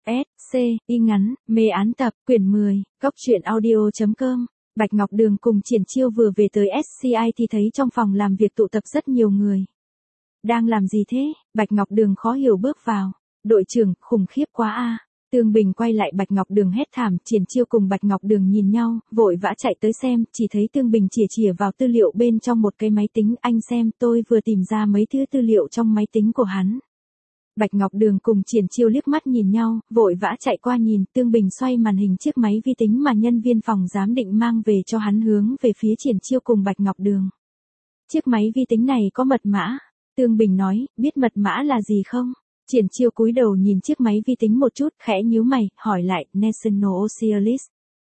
S, C, y ngắn, mê án tập, quyển 10, góc truyện audio.com. Bạch Ngọc Đường cùng Triển Chiêu vừa về tới SCI thì thấy trong phòng làm việc tụ tập rất nhiều người. Đang làm gì thế? Bạch Ngọc Đường khó hiểu bước vào. Đội trưởng, khủng khiếp quá a. Tương Bình quay lại Bạch Ngọc Đường hét thảm, Triển Chiêu cùng Bạch Ngọc Đường nhìn nhau, vội vã chạy tới xem, chỉ thấy Tương Bình chìa vào tư liệu bên trong một cái máy tính, anh xem, tôi vừa tìm ra mấy thứ tư liệu trong máy tính của hắn. Bạch Ngọc Đường cùng Triển Chiêu liếc mắt nhìn nhau, vội vã chạy qua nhìn, Tương Bình xoay màn hình chiếc máy vi tính mà nhân viên phòng giám định mang về cho hắn hướng về phía Triển Chiêu cùng Bạch Ngọc Đường. Chiếc máy vi tính này có mật mã. Tương Bình nói, biết mật mã là gì không? Triển Chiêu cúi đầu nhìn chiếc máy vi tính một chút, khẽ nhíu mày, hỏi lại, National Socialist.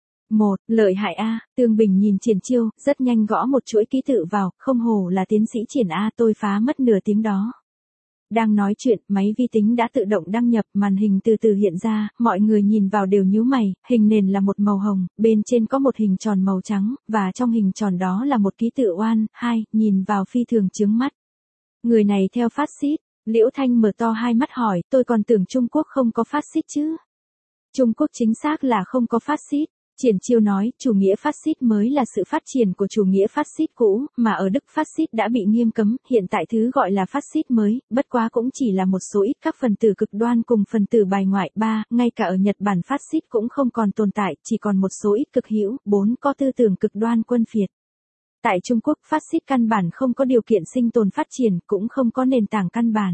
Lợi hại a. Tương Bình nhìn Triển Chiêu, rất nhanh gõ một chuỗi ký tự vào, không hổ là tiến sĩ Triển a, tôi phá mất nửa tiếng đó. Đang nói chuyện, máy vi tính đã tự động đăng nhập, màn hình từ từ hiện ra, mọi người nhìn vào đều nhíu mày, hình nền là một màu hồng, bên trên có một hình tròn màu trắng, và trong hình tròn đó là một ký tự oan, 2, nhìn vào phi thường chướng mắt. Người này theo phát xít. Liễu Thanh mở to hai mắt hỏi, tôi còn tưởng Trung Quốc không có phát xít chứ. Trung Quốc chính xác là không có phát xít. Triển Chiêu nói, chủ nghĩa phát xít mới là sự phát triển của chủ nghĩa phát xít cũ, mà ở Đức phát xít đã bị nghiêm cấm, hiện tại thứ gọi là phát xít mới, bất quá cũng chỉ là một số ít các phần tử cực đoan cùng phần tử bài ngoại. 3, ngay cả ở Nhật Bản phát xít cũng không còn tồn tại, chỉ còn một số ít cực hữu. 4, có tư tưởng cực đoan quân phiệt. Tại Trung Quốc, phát xít căn bản không có điều kiện sinh tồn phát triển, cũng không có nền tảng căn bản.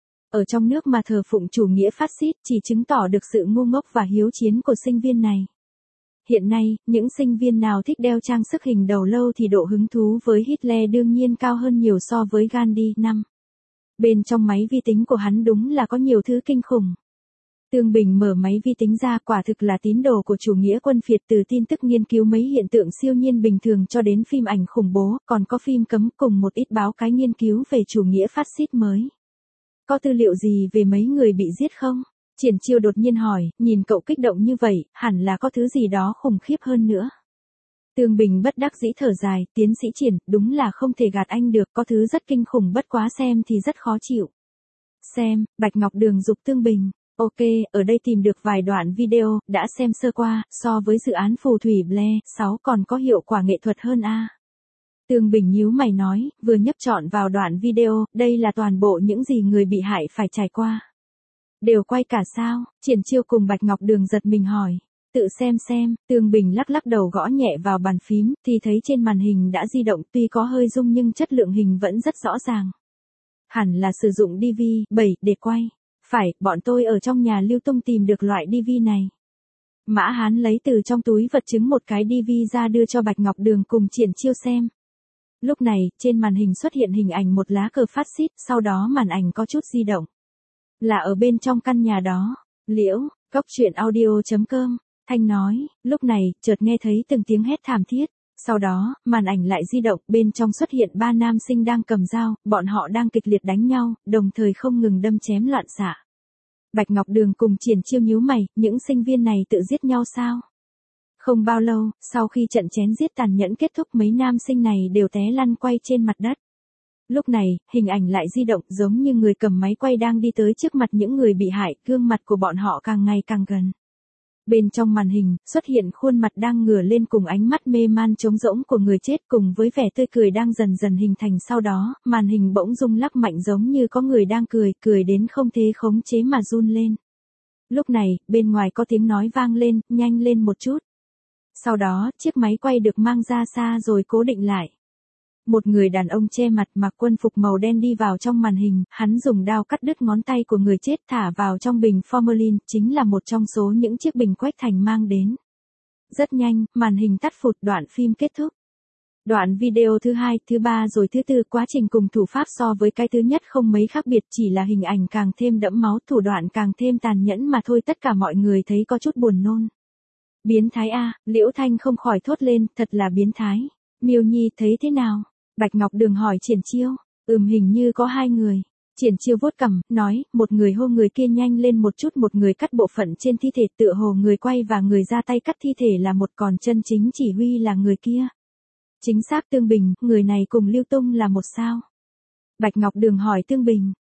Ở trong nước mà thờ phụng chủ nghĩa phát xít chỉ chứng tỏ được sự ngu ngốc và hiếu chiến của sinh viên này. Hiện nay, những sinh viên nào thích đeo trang sức hình đầu lâu thì độ hứng thú với Hitler đương nhiên cao hơn nhiều so với Gandhi. 5. Bên trong máy vi tính của hắn đúng là có nhiều thứ kinh khủng. Tương Bình mở máy vi tính ra, quả thực là tín đồ của chủ nghĩa quân phiệt, từ tin tức nghiên cứu mấy hiện tượng siêu nhiên bình thường cho đến phim ảnh khủng bố, còn có phim cấm cùng một ít báo cái nghiên cứu về chủ nghĩa phát xít mới. Có tư liệu gì về mấy người bị giết không? Triển Chiêu đột nhiên hỏi, nhìn cậu kích động như vậy, hẳn là có thứ gì đó khủng khiếp hơn nữa. Tương Bình bất đắc dĩ thở dài, tiến sĩ Triển, đúng là không thể gạt anh được, có thứ rất kinh khủng, bất quá xem thì rất khó chịu. Xem, Bạch Ngọc Đường giục Tương Bình. Ok, ở đây tìm được vài đoạn video, đã xem sơ qua, so với dự án phù thủy Blair 6 còn có hiệu quả nghệ thuật hơn a. Tương Bình nhíu mày nói, vừa nhấp chọn vào đoạn video, đây là toàn bộ những gì người bị hại phải trải qua. Đều quay cả sao? Triển Chiêu cùng Bạch Ngọc Đường giật mình hỏi. Tự xem, Tương Bình lắc đầu gõ nhẹ vào bàn phím, thì thấy trên màn hình đã di động, tuy có hơi rung nhưng chất lượng hình vẫn rất rõ ràng. Hẳn là sử dụng DV7 để quay. Phải, bọn tôi ở trong nhà lưu tung tìm được loại DV này. Mã Hán lấy từ trong túi vật chứng một cái DV ra đưa cho Bạch Ngọc Đường cùng Triển Chiêu xem. Lúc này, trên màn hình xuất hiện hình ảnh một lá cờ phát xít, sau đó màn ảnh có chút di động. Là ở bên trong căn nhà đó. Liễu, góc truyện audio.com, Thanh nói, lúc này, chợt nghe thấy từng tiếng hét thảm thiết. Sau đó, màn ảnh lại di động, bên trong xuất hiện 3 nam sinh đang cầm dao, bọn họ đang kịch liệt đánh nhau, đồng thời không ngừng đâm chém loạn xạ. Bạch Ngọc Đường cùng Triển Chiêu nhíu mày, những sinh viên này tự giết nhau sao? Không bao lâu, sau khi trận chém giết tàn nhẫn kết thúc, mấy nam sinh này đều té lăn quay trên mặt đất. Lúc này, hình ảnh lại di động, giống như người cầm máy quay đang đi tới trước mặt những người bị hại, gương mặt của bọn họ càng ngày càng gần. Bên trong màn hình, xuất hiện khuôn mặt đang ngửa lên cùng ánh mắt mê man trống rỗng của người chết cùng với vẻ tươi cười đang dần dần hình thành, sau đó, màn hình bỗng rung lắc mạnh giống như có người đang cười đến không thể khống chế mà run lên. Lúc này, bên ngoài có tiếng nói vang lên, nhanh lên một chút. Sau đó, chiếc máy quay được mang ra xa rồi cố định lại. Một người đàn ông che mặt mặc quân phục màu đen đi vào trong màn hình, hắn dùng dao cắt đứt ngón tay của người chết thả vào trong bình formalin, chính là một trong số những chiếc bình Quách Thành mang đến. Rất nhanh, màn hình tắt phụt, đoạn phim kết thúc. Đoạn video thứ 2, thứ 3 rồi thứ 4, quá trình cùng thủ pháp so với cái thứ nhất không mấy khác biệt, chỉ là hình ảnh càng thêm đẫm máu, thủ đoạn càng thêm tàn nhẫn mà thôi, tất cả mọi người thấy có chút buồn nôn. Biến thái a, Liễu Thanh không khỏi thốt lên, thật là biến thái. Miêu Nhi thấy thế nào? Bạch Ngọc Đường hỏi Triển Chiêu. Hình như có 2 người. Triển Chiêu vuốt cằm, nói, một người hô người kia nhanh lên một chút, một người cắt bộ phận trên thi thể, tựa hồ người quay và người ra tay cắt thi thể là một, còn chân chính chỉ huy là người kia. Chính xác. Tương Bình, người này cùng Lưu Tung là một sao? Bạch Ngọc Đường hỏi Tương Bình.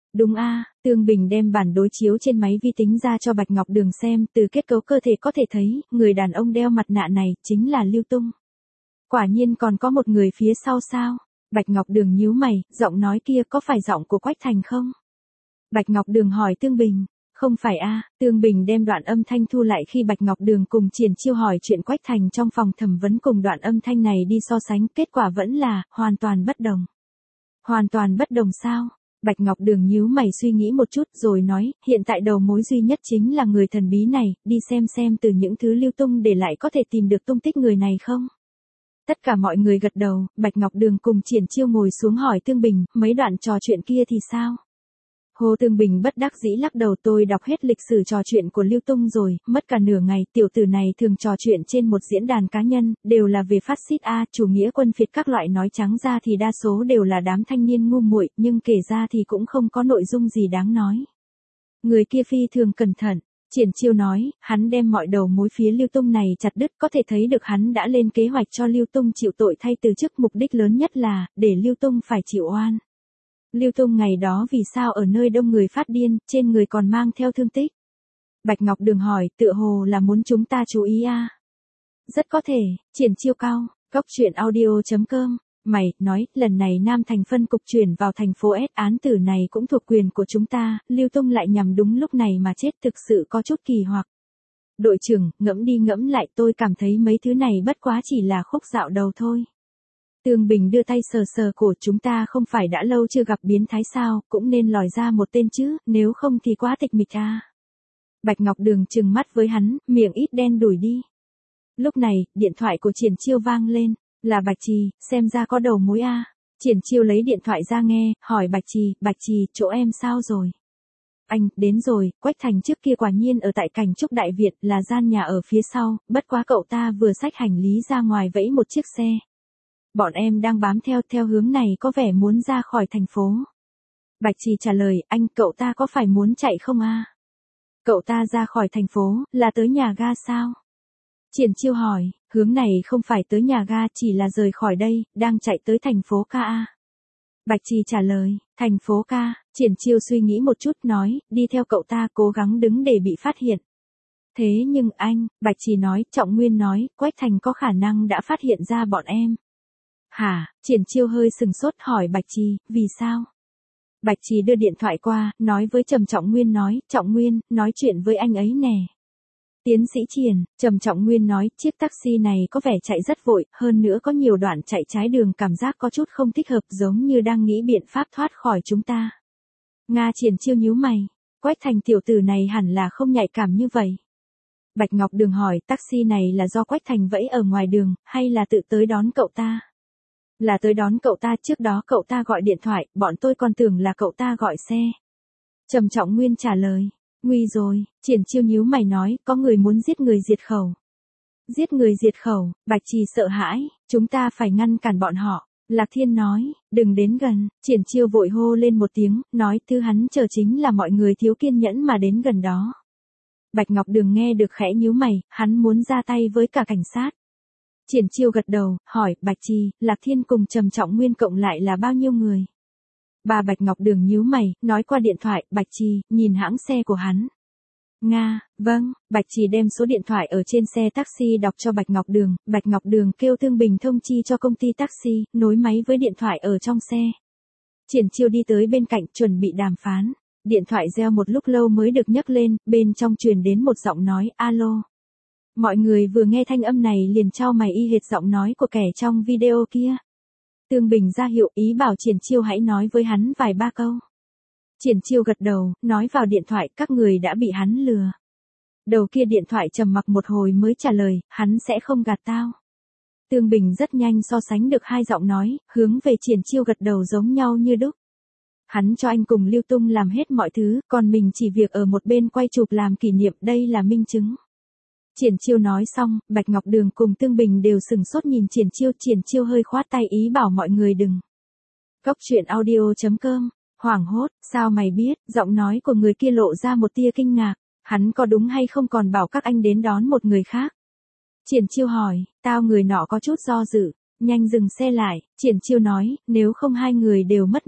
Đúng a, Tương Bình đem bản đối chiếu trên máy vi tính ra cho Bạch Ngọc Đường xem, từ kết cấu cơ thể có thể thấy, người đàn ông đeo mặt nạ này, chính là Lưu Tung. Quả nhiên còn có một người phía sau sao? Bạch Ngọc Đường nhíu mày, giọng nói kia có phải giọng của Quách Thành không? Bạch Ngọc Đường hỏi Tương Bình. Không phải a, Tương Bình đem đoạn âm thanh thu lại khi Bạch Ngọc Đường cùng Triển Chiêu hỏi chuyện Quách Thành trong phòng thẩm vấn cùng đoạn âm thanh này đi so sánh, kết quả vẫn là, hoàn toàn bất đồng. Hoàn toàn bất đồng sao? Bạch Ngọc Đường nhíu mày suy nghĩ một chút rồi nói, hiện tại đầu mối duy nhất chính là người thần bí này, đi xem từ những thứ Lưu Tung để lại có thể tìm được tung tích người này không? Tất cả mọi người gật đầu, Bạch Ngọc Đường cùng Triển Chiêu ngồi xuống hỏi Tương Bình, mấy đoạn trò chuyện kia thì sao? Hồ Tương Bình bất đắc dĩ lắc đầu, tôi đọc hết lịch sử trò chuyện của Lưu Tung rồi, mất cả nửa ngày, tiểu tử này thường trò chuyện trên một diễn đàn cá nhân, đều là về phát xít A, chủ nghĩa quân phiệt các loại, nói trắng ra thì đa số đều là đám thanh niên ngu muội, nhưng kể ra thì cũng không có nội dung gì đáng nói. Người kia phi thường cẩn thận. Triển Chiêu nói, hắn đem mọi đầu mối phía Lưu Tung này chặt đứt, có thể thấy được hắn đã lên kế hoạch cho Lưu Tung chịu tội thay từ chức, mục đích lớn nhất là, để Lưu Tung phải chịu oan. Lưu Tung ngày đó vì sao ở nơi đông người phát điên, trên người còn mang theo thương tích? Bạch Ngọc Đường hỏi, tựa hồ là muốn chúng ta chú ý a. Rất có thể, Triển Chiêu cao, góc truyện audio.com. Mày, nói, lần này Nam Thành phân cục chuyển vào thành phố S, án tử này cũng thuộc quyền của chúng ta, Lưu Tung lại nhằm đúng lúc này mà chết, thực sự có chút kỳ hoặc. Đội trưởng, ngẫm đi ngẫm lại, tôi cảm thấy mấy thứ này bất quá chỉ là khúc dạo đầu thôi. Tương Bình đưa tay sờ sờ cổ, chúng ta không phải đã lâu chưa gặp biến thái sao, cũng nên lòi ra một tên chứ, nếu không thì quá tịch mịch a. Bạch Ngọc Đường trừng mắt với hắn, miệng ít đen đủi đi. Lúc này, điện thoại của Triển Chiêu vang lên, là Bạch Trì, xem ra có đầu mối a. Triển Chiêu lấy điện thoại ra nghe, hỏi Bạch Trì, chỗ em sao rồi? Anh, đến rồi, Quách Thành trước kia quả nhiên ở tại Cảnh Trúc Đại Việt, là gian nhà ở phía sau, bất quá cậu ta vừa xách hành lý ra ngoài vẫy một chiếc xe. Bọn em đang bám theo hướng này, có vẻ muốn ra khỏi thành phố. Bạch Trì trả lời, anh, cậu ta có phải muốn chạy không a? Cậu ta ra khỏi thành phố, là tới nhà ga sao? Triển Chiêu hỏi, hướng này không phải tới nhà ga, chỉ là rời khỏi đây, đang chạy tới thành phố Ca a. Bạch Trì trả lời, thành phố Ca. Triển Chiêu suy nghĩ một chút nói, đi theo cậu ta, cố gắng đứng để bị phát hiện. Thế nhưng anh, Bạch Trì nói, Trọng Nguyên nói, Quách Thành có khả năng đã phát hiện ra bọn em. Hả? Triển Chiêu hơi sừng sốt hỏi Bạch Trì, vì sao? Bạch Trì đưa điện thoại qua, nói với Trọng Nguyên nói, Trọng Nguyên, nói chuyện với anh ấy nè. Tiến sĩ Triển, Trọng Nguyên nói, chiếc taxi này có vẻ chạy rất vội, hơn nữa có nhiều đoạn chạy trái đường, cảm giác có chút không thích hợp, giống như đang nghĩ biện pháp thoát khỏi chúng ta. Nga. Triển Chiêu nhíu mày, Quách Thành tiểu tử này hẳn là không nhạy cảm như vậy. Bạch Ngọc Đường hỏi, taxi này là do Quách Thành vẫy ở ngoài đường, hay là tự tới đón cậu ta? Là tới đón cậu ta, trước đó cậu ta gọi điện thoại, bọn tôi còn tưởng là cậu ta gọi xe. Trọng Nguyên trả lời. Nguy rồi, Triển Chiêu nhíu mày nói, có người muốn giết người diệt khẩu. Giết người diệt khẩu, Bạch Trì sợ hãi, chúng ta phải ngăn cản bọn họ. Lạc Thiên nói, đừng đến gần, Triển Chiêu vội hô lên một tiếng, nói thứ hắn chờ chính là mọi người thiếu kiên nhẫn mà đến gần đó. Bạch Ngọc Đường nghe được khẽ nhíu mày, hắn muốn ra tay với cả cảnh sát. Triển Chiêu gật đầu, hỏi, Bạch Trì, Lạc Thiên cùng Trọng Nguyên cộng lại là bao nhiêu người? Bà Bạch Ngọc Đường nhíu mày, nói qua điện thoại, Bạch Trì, nhìn hãng xe của hắn. Nga, vâng, Bạch Trì đem số điện thoại ở trên xe taxi đọc cho Bạch Ngọc Đường kêu Tương Bình thông chi cho công ty taxi, nối máy với điện thoại ở trong xe. Triển Chiêu đi tới bên cạnh, chuẩn bị đàm phán. Điện thoại reo một lúc lâu mới được nhấc lên, bên trong truyền đến một giọng nói, alo. Mọi người vừa nghe thanh âm này liền chau mày y hệt giọng nói của kẻ trong video kia. Tương Bình ra hiệu ý bảo Triển Chiêu hãy nói với hắn vài ba câu. Triển Chiêu gật đầu, nói vào điện thoại, các người đã bị hắn lừa. Đầu kia điện thoại trầm mặc một hồi mới trả lời, hắn sẽ không gạt tao. Tương Bình rất nhanh so sánh được hai giọng nói, hướng về Triển Chiêu gật đầu giống nhau như đúc. Hắn cho anh cùng Lưu Tung làm hết mọi thứ, còn mình chỉ việc ở một bên quay chụp làm kỷ niệm, đây là minh chứng. Triển Chiêu nói xong, Bạch Ngọc Đường cùng Tương Bình đều sừng sốt nhìn Triển Chiêu hơi khoát tay ý bảo mọi người đừng. Góc truyện audio.com, hoảng hốt, sao mày biết, giọng nói của người kia lộ ra một tia kinh ngạc, hắn có đúng hay không còn bảo các anh đến đón một người khác. Triển Chiêu hỏi, tao người nọ có chút do dự, nhanh dừng xe lại, Triển Chiêu nói, nếu không hai người đều mất mạng.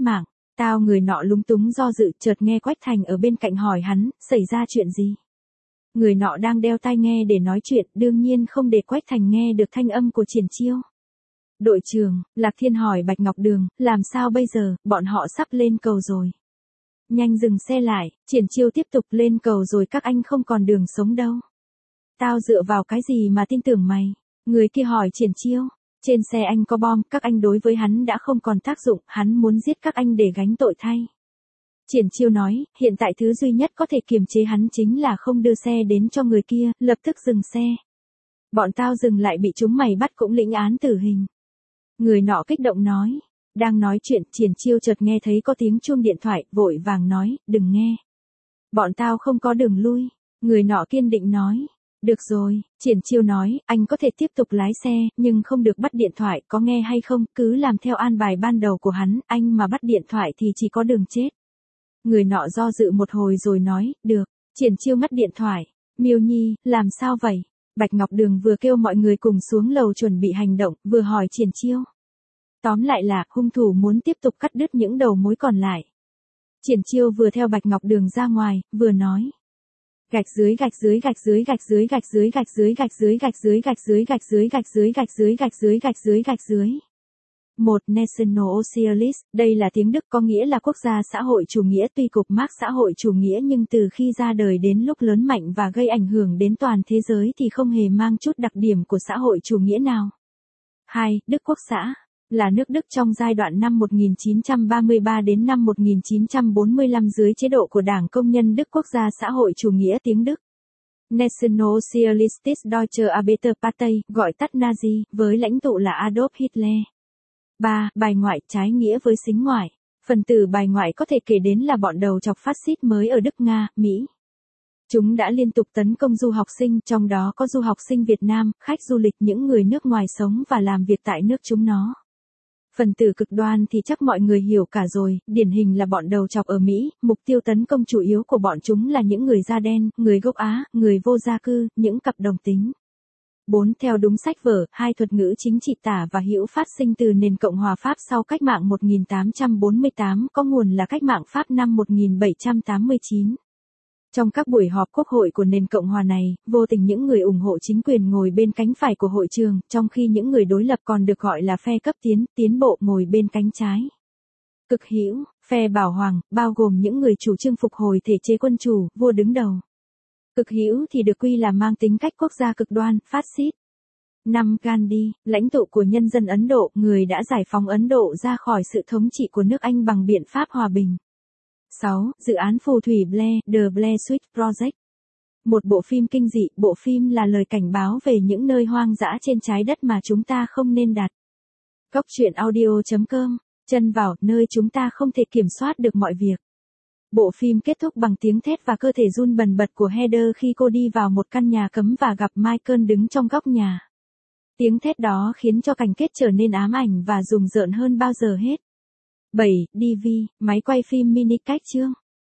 Tao người nọ lúng túng do dự, chợt nghe Quách Thành ở bên cạnh hỏi hắn, xảy ra chuyện gì? Người nọ đang đeo tai nghe để nói chuyện, đương nhiên không để Quách Thành nghe được thanh âm của Triển Chiêu. Đội trưởng, Lạc Thiên hỏi Bạch Ngọc Đường, làm sao bây giờ, bọn họ sắp lên cầu rồi. Nhanh dừng xe lại, Triển Chiêu tiếp tục, lên cầu rồi các anh không còn đường sống đâu. Tao dựa vào cái gì mà tin tưởng mày? Người kia hỏi Triển Chiêu. Trên xe anh có bom, các anh đối với hắn đã không còn tác dụng, hắn muốn giết các anh để gánh tội thay. Triển Chiêu nói, hiện tại thứ duy nhất có thể kiềm chế hắn chính là không đưa xe đến cho người kia, lập tức dừng xe. Bọn tao dừng lại bị chúng mày bắt cũng lĩnh án tử hình. Người nọ kích động nói. Đang nói chuyện, Triển Chiêu chợt nghe thấy có tiếng chuông điện thoại, vội vàng nói, đừng nghe. Bọn tao không có đường lui. Người nọ kiên định nói. Được rồi, Triển Chiêu nói, anh có thể tiếp tục lái xe, nhưng không được bắt điện thoại, có nghe hay không, cứ làm theo an bài ban đầu của hắn, anh mà bắt điện thoại thì chỉ có đường chết. Người nọ do dự một hồi rồi nói, được. Triển Chiêu ngắt điện thoại. Miêu Nhi, làm sao vậy? Bạch Ngọc Đường vừa kêu mọi người cùng xuống lầu chuẩn bị hành động, vừa hỏi Triển Chiêu. Tóm lại là, hung thủ muốn tiếp tục cắt đứt những đầu mối còn lại. Triển Chiêu vừa theo Bạch Ngọc Đường ra ngoài, vừa nói. Gạch dưới gạch dưới gạch dưới gạch dưới gạch dưới gạch dưới gạch dưới gạch dưới gạch dưới gạch dưới gạch dưới gạch dưới gạch dưới gạch dưới gạch dưới. Một National Socialist, đây là tiếng Đức có nghĩa là quốc gia xã hội chủ nghĩa, tuy cục Marx xã hội chủ nghĩa nhưng từ khi ra đời đến lúc lớn mạnh và gây ảnh hưởng đến toàn thế giới thì không hề mang chút đặc điểm của xã hội chủ nghĩa nào. 2. Đức Quốc xã là nước Đức trong giai đoạn năm 1933 đến năm 1945 dưới chế độ của Đảng Công nhân Đức Quốc gia xã hội chủ nghĩa tiếng Đức. National Socialistische Deutsche Arbeiterpartei, gọi tắt Nazi, với lãnh tụ là Adolf Hitler. 3. Bài ngoại, trái nghĩa với sính ngoại. Phần tử bài ngoại có thể kể đến là bọn đầu chọc phát xít mới ở Đức, Nga, Mỹ. Chúng đã liên tục tấn công du học sinh, trong đó có du học sinh Việt Nam, khách du lịch, những người nước ngoài sống và làm việc tại nước chúng nó. Phần tử cực đoan thì chắc mọi người hiểu cả rồi, điển hình là bọn đầu chọc ở Mỹ, mục tiêu tấn công chủ yếu của bọn chúng là những người da đen, người gốc Á, người vô gia cư, những cặp đồng tính. 4. Theo đúng sách vở, hai thuật ngữ chính trị tả và hữu phát sinh từ nền Cộng hòa Pháp sau cách mạng 1848, có nguồn là cách mạng Pháp năm 1789. Trong các buổi họp quốc hội của nền Cộng hòa này, vô tình những người ủng hộ chính quyền ngồi bên cánh phải của hội trường, trong khi những người đối lập còn được gọi là phe cấp tiến bộ ngồi bên cánh trái. Cực hữu, phe bảo hoàng, bao gồm những người chủ trương phục hồi thể chế quân chủ, vua đứng đầu. Cực hữu thì được quy là mang tính cách quốc gia cực đoan, phát xít. 5. Gandhi, lãnh tụ của nhân dân Ấn Độ, người đã giải phóng Ấn Độ ra khỏi sự thống trị của nước Anh bằng biện pháp hòa bình. 6. Dự án phù thủy Blair, The Blair Witch Project. Một bộ phim kinh dị, bộ phim là lời cảnh báo về những nơi hoang dã trên trái đất mà chúng ta không nên đặt. Góc truyện audio.com, chân vào, nơi chúng ta không thể kiểm soát được mọi việc. Bộ phim kết thúc bằng tiếng thét và cơ thể run bần bật của Heather khi cô đi vào một căn nhà cấm và gặp Michael đứng trong góc nhà. Tiếng thét đó khiến cho cảnh kết trở nên ám ảnh và rùng rợn hơn bao giờ hết. 7. DV, máy quay phim mini cách chương.